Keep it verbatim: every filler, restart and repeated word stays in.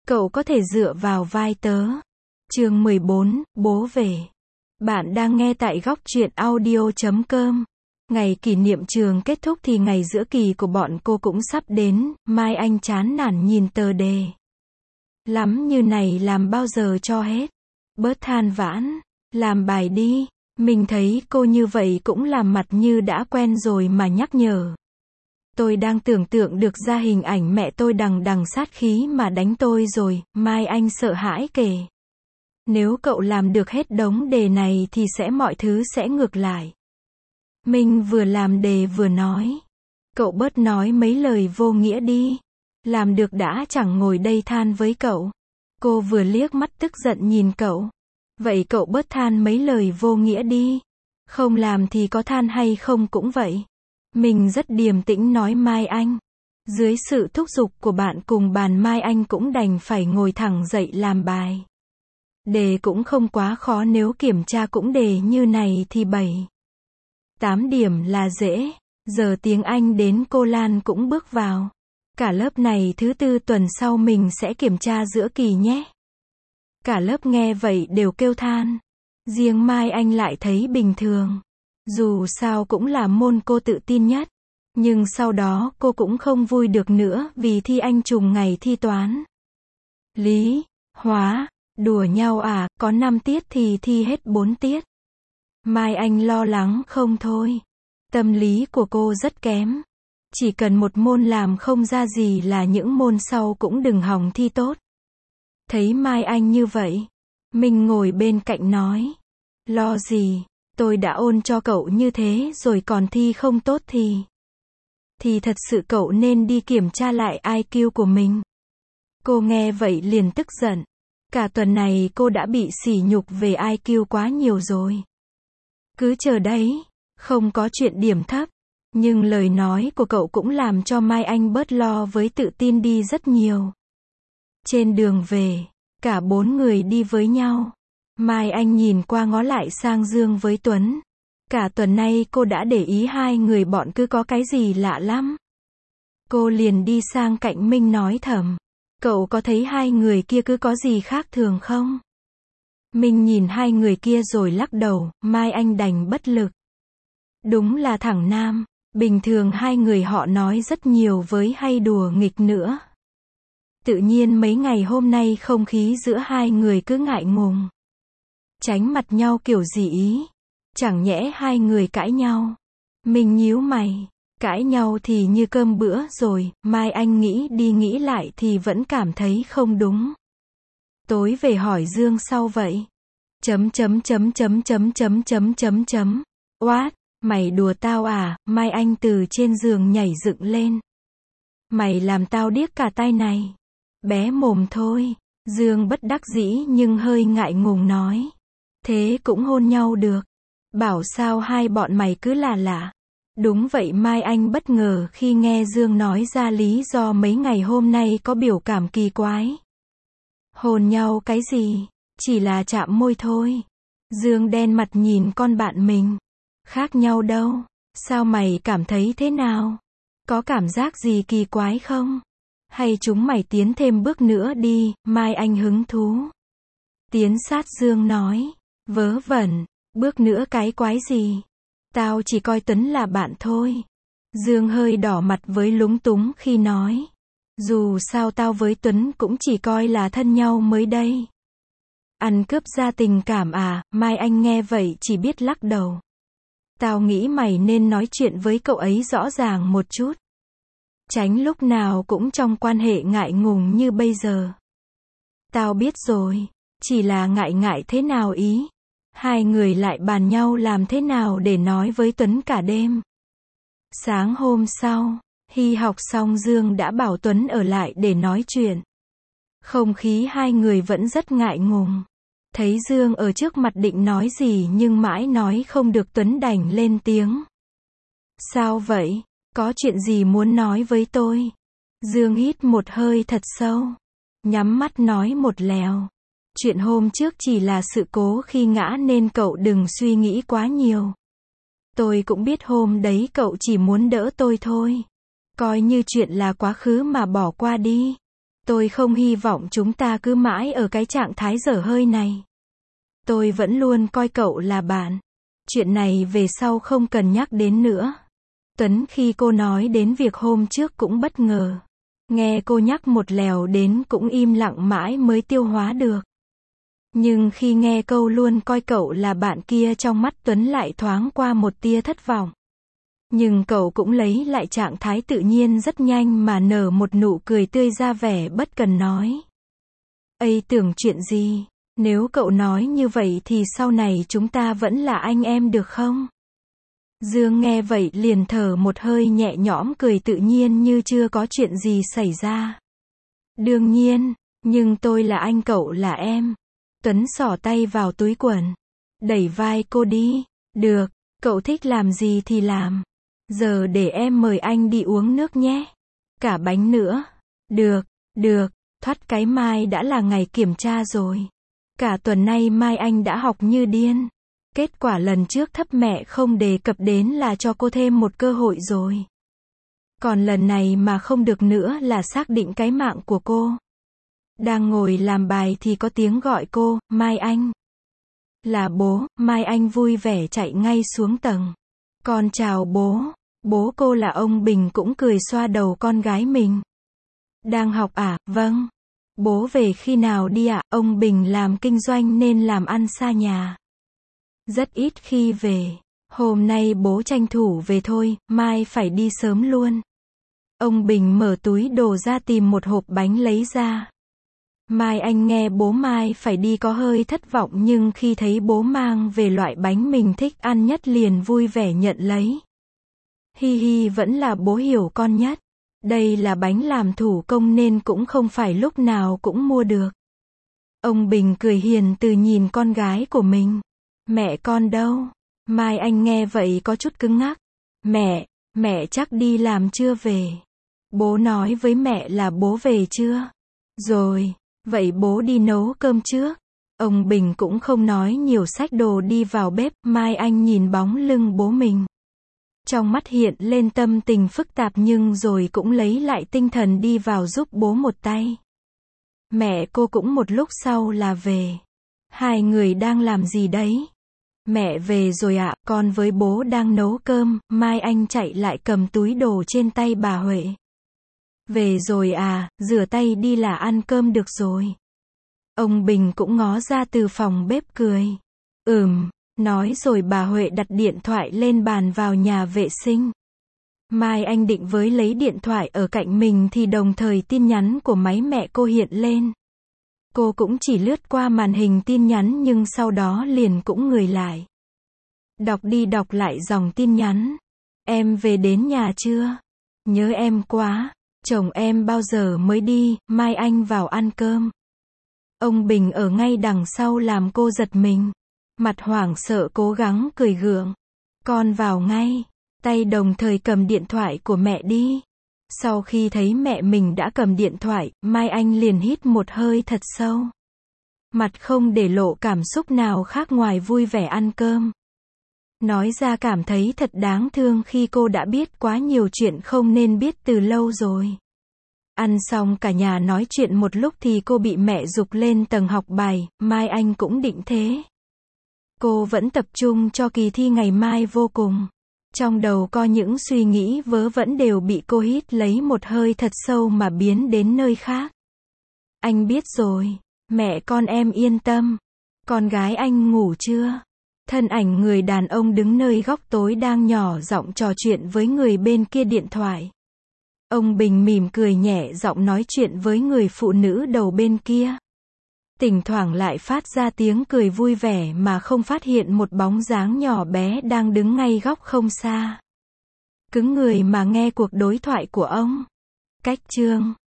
Cậu có thể dựa vào vai tớ. Chương mười bốn, bố về. Bạn đang nghe tại góc truyện audio chấm com. Ngày kỷ niệm trường kết thúc thì ngày giữa kỳ của bọn cô cũng sắp đến, Mai Anh chán nản nhìn tờ đề. Lắm như này làm bao giờ cho hết. Bớt than vãn, làm bài đi. Mình thấy cô như vậy cũng làm mặt như đã quen rồi mà nhắc nhở. Tôi đang tưởng tượng được ra hình ảnh mẹ tôi đằng đằng sát khí mà đánh tôi rồi, Mai Anh sợ hãi kể. Nếu cậu làm được hết đống đề này thì sẽ mọi thứ sẽ ngược lại. Mình vừa làm đề vừa nói. Cậu bớt nói mấy lời vô nghĩa đi. Làm được đã chẳng ngồi đây than với cậu. Cô vừa liếc mắt tức giận nhìn cậu. Vậy cậu bớt than mấy lời vô nghĩa đi. Không làm thì có than hay không cũng vậy. Mình rất điềm tĩnh nói Mai Anh. Dưới sự thúc giục của bạn cùng bàn Mai Anh cũng đành phải ngồi thẳng dậy làm bài. Đề cũng không quá khó, nếu kiểm tra cũng đề như này thì bảy, tám điểm là dễ. Giờ tiếng Anh đến, cô Lan cũng bước vào. Cả lớp này thứ tư tuần sau mình sẽ kiểm tra giữa kỳ nhé. Cả lớp nghe vậy đều kêu than. Riêng Mai Anh lại thấy bình thường. Dù sao cũng là môn cô tự tin nhất. Nhưng sau đó cô cũng không vui được nữa vì thi Anh trùng ngày thi toán. Lý, hóa, đùa nhau à, có năm tiết thì thi hết bốn tiết. Mai Anh lo lắng không thôi. Tâm lý của cô rất kém. Chỉ cần một môn làm không ra gì là những môn sau cũng đừng hòng thi tốt. Thấy Mai Anh như vậy, mình ngồi bên cạnh nói. Lo gì, tôi đã ôn cho cậu như thế rồi còn thi không tốt thì... Thì thật sự cậu nên đi kiểm tra lại i kiu của mình. Cô nghe vậy liền tức giận. Cả tuần này cô đã bị sỉ nhục về i kiu quá nhiều rồi. Cứ chờ đấy, không có chuyện điểm thấp. Nhưng lời nói của cậu cũng làm cho Mai Anh bớt lo với tự tin đi rất nhiều. Trên đường về, cả bốn người đi với nhau. Mai Anh nhìn qua ngó lại sang Dương với Tuấn. Cả tuần nay cô đã để ý hai người bọn cứ có cái gì lạ lắm. Cô liền đi sang cạnh Minh nói thầm. Cậu có thấy hai người kia cứ có gì khác thường không? Minh nhìn hai người kia rồi lắc đầu, Mai Anh đành bất lực. Đúng là thằng Nam. Bình thường hai người họ nói rất nhiều với hay đùa nghịch nữa. Tự nhiên mấy ngày hôm nay không khí giữa hai người cứ ngại ngùng. Tránh mặt nhau kiểu gì ý. Chẳng nhẽ hai người cãi nhau. Mình nhíu mày. Cãi nhau thì như cơm bữa rồi. Mai Anh nghĩ đi nghĩ lại thì vẫn cảm thấy không đúng. Tối về hỏi Dương sau vậy. Chấm chấm chấm chấm chấm chấm chấm chấm chấm. What? Mày đùa tao à? Mai Anh từ trên giường nhảy dựng lên. Mày làm tao điếc cả tai này. Bé mồm thôi. Dương bất đắc dĩ nhưng hơi ngại ngùng nói. Thế cũng hôn nhau được. Bảo sao hai bọn mày cứ là lạ. Đúng vậy, Mai Anh bất ngờ khi nghe Dương nói ra lý do mấy ngày hôm nay có biểu cảm kỳ quái. Hôn nhau cái gì? Chỉ là chạm môi thôi. Dương đen mặt nhìn con bạn mình. Khác nhau đâu. Sao mày cảm thấy thế nào? Có cảm giác gì kỳ quái không? Hay chúng mày tiến thêm bước nữa đi, Mai Anh hứng thú. Tiến sát Dương nói. Vớ vẩn, bước nữa cái quái gì? Tao chỉ coi Tuấn là bạn thôi. Dương hơi đỏ mặt với lúng túng khi nói. Dù sao tao với Tuấn cũng chỉ coi là thân nhau mới đây. Ăn cướp ra tình cảm à? Mai Anh nghe vậy chỉ biết lắc đầu. Tao nghĩ mày nên nói chuyện với cậu ấy rõ ràng một chút. Tránh lúc nào cũng trong quan hệ ngại ngùng như bây giờ. Tao biết rồi. Chỉ là ngại ngại thế nào ý. Hai người lại bàn nhau làm thế nào để nói với Tuấn cả đêm. Sáng hôm sau, Hy học xong Dương đã bảo Tuấn ở lại để nói chuyện. Không khí hai người vẫn rất ngại ngùng. Thấy Dương ở trước mặt định nói gì nhưng mãi nói không được, Tuấn đành lên tiếng. Sao vậy? Có chuyện gì muốn nói với tôi? Dương hít một hơi thật sâu. Nhắm mắt nói một lèo. Chuyện hôm trước chỉ là sự cố khi ngã nên cậu đừng suy nghĩ quá nhiều. Tôi cũng biết hôm đấy cậu chỉ muốn đỡ tôi thôi. Coi như chuyện là quá khứ mà bỏ qua đi. Tôi không hy vọng chúng ta cứ mãi ở cái trạng thái dở hơi này. Tôi vẫn luôn coi cậu là bạn. Chuyện này về sau không cần nhắc đến nữa. Tuấn khi cô nói đến việc hôm trước cũng bất ngờ. Nghe cô nhắc một lèo đến cũng im lặng mãi mới tiêu hóa được. Nhưng khi nghe câu luôn coi cậu là bạn kia, trong mắt Tuấn lại thoáng qua một tia thất vọng. Nhưng cậu cũng lấy lại trạng thái tự nhiên rất nhanh mà nở một nụ cười tươi ra vẻ bất cần nói. Ây, tưởng chuyện gì? Nếu cậu nói như vậy thì sau này chúng ta vẫn là anh em được không? Dương nghe vậy liền thở một hơi nhẹ nhõm, cười tự nhiên như chưa có chuyện gì xảy ra. Đương nhiên, nhưng tôi là anh, cậu là em. Tuấn xỏ tay vào túi quần, đẩy vai cô đi. Được, cậu thích làm gì thì làm. Giờ để em mời anh đi uống nước nhé. Cả bánh nữa. Được, được, thoát cái mai đã là ngày kiểm tra rồi. Cả tuần nay mai anh đã học như điên. Kết quả lần trước thấp mẹ không đề cập đến là cho cô thêm một cơ hội rồi. Còn lần này mà không được nữa là xác định cái mạng của cô. Đang ngồi làm bài thì có tiếng gọi cô, Mai Anh. Là bố. Mai Anh vui vẻ chạy ngay xuống tầng. Con chào bố. Bố cô là ông Bình cũng cười xoa đầu con gái mình. Đang học à? Vâng. Bố về khi nào đi ạ? Ông Bình làm kinh doanh nên làm ăn xa nhà. Rất ít khi về. Hôm nay bố tranh thủ về thôi, mai phải đi sớm luôn. Ông Bình mở túi đồ ra tìm một hộp bánh lấy ra. Mai Anh nghe bố mai phải đi có hơi thất vọng, nhưng khi thấy bố mang về loại bánh mình thích ăn nhất liền vui vẻ nhận lấy. Hi hi, vẫn là bố hiểu con nhất. Đây là bánh làm thủ công nên cũng không phải lúc nào cũng mua được. Ông Bình cười hiền từ nhìn con gái của mình. Mẹ con đâu? Mai Anh nghe vậy có chút cứng ngắc. Mẹ, mẹ chắc đi làm chưa về. Bố nói với mẹ là bố về chưa? Rồi, vậy bố đi nấu cơm trước. Ông Bình cũng không nói nhiều, xách đồ đi vào bếp. Mai Anh nhìn bóng lưng bố mình. Trong mắt hiện lên tâm tình phức tạp nhưng rồi cũng lấy lại tinh thần đi vào giúp bố một tay. Mẹ cô cũng một lúc sau là về. Hai người đang làm gì đấy? Mẹ về rồi ạ, con với bố đang nấu cơm. Mai Anh chạy lại cầm túi đồ trên tay bà Huệ. Về rồi à, rửa tay đi là ăn cơm được rồi. Ông Bình cũng ngó ra từ phòng bếp cười. Ừm, nói rồi bà Huệ đặt điện thoại lên bàn vào nhà vệ sinh. Mai Anh định với lấy điện thoại ở cạnh mình thì đồng thời tin nhắn của máy mẹ cô hiện lên. Cô cũng chỉ lướt qua màn hình tin nhắn nhưng sau đó liền cũng ngừng lại. Đọc đi đọc lại dòng tin nhắn. Em về đến nhà chưa? Nhớ em quá. Chồng em bao giờ mới đi? Mai Anh vào ăn cơm. Ông Bình ở ngay đằng sau làm cô giật mình. Mặt hoảng sợ cố gắng cười gượng. Con vào ngay. Tay đồng thời cầm điện thoại của mẹ đi. Sau khi thấy mẹ mình đã cầm điện thoại, Mai Anh liền hít một hơi thật sâu. Mặt không để lộ cảm xúc nào khác ngoài vui vẻ ăn cơm. Nói ra cảm thấy thật đáng thương khi cô đã biết quá nhiều chuyện không nên biết từ lâu rồi. Ăn xong cả nhà nói chuyện một lúc thì cô bị mẹ giục lên tầng học bài. Mai Anh cũng định thế. Cô vẫn tập trung cho kỳ thi ngày mai vô cùng. Trong đầu có những suy nghĩ vớ vẩn đều bị cô hít lấy một hơi thật sâu mà biến đến nơi khác. Anh biết rồi. Mẹ con em yên tâm. Con gái anh ngủ chưa? Thân ảnh người đàn ông đứng nơi góc tối đang nhỏ giọng trò chuyện với người bên kia điện thoại. Ông Bình mỉm cười nhẹ giọng nói chuyện với người phụ nữ đầu bên kia. Thỉnh thoảng lại phát ra tiếng cười vui vẻ mà không phát hiện một bóng dáng nhỏ bé đang đứng ngay góc không xa. Cứng người mà nghe cuộc đối thoại của ông. Cách chương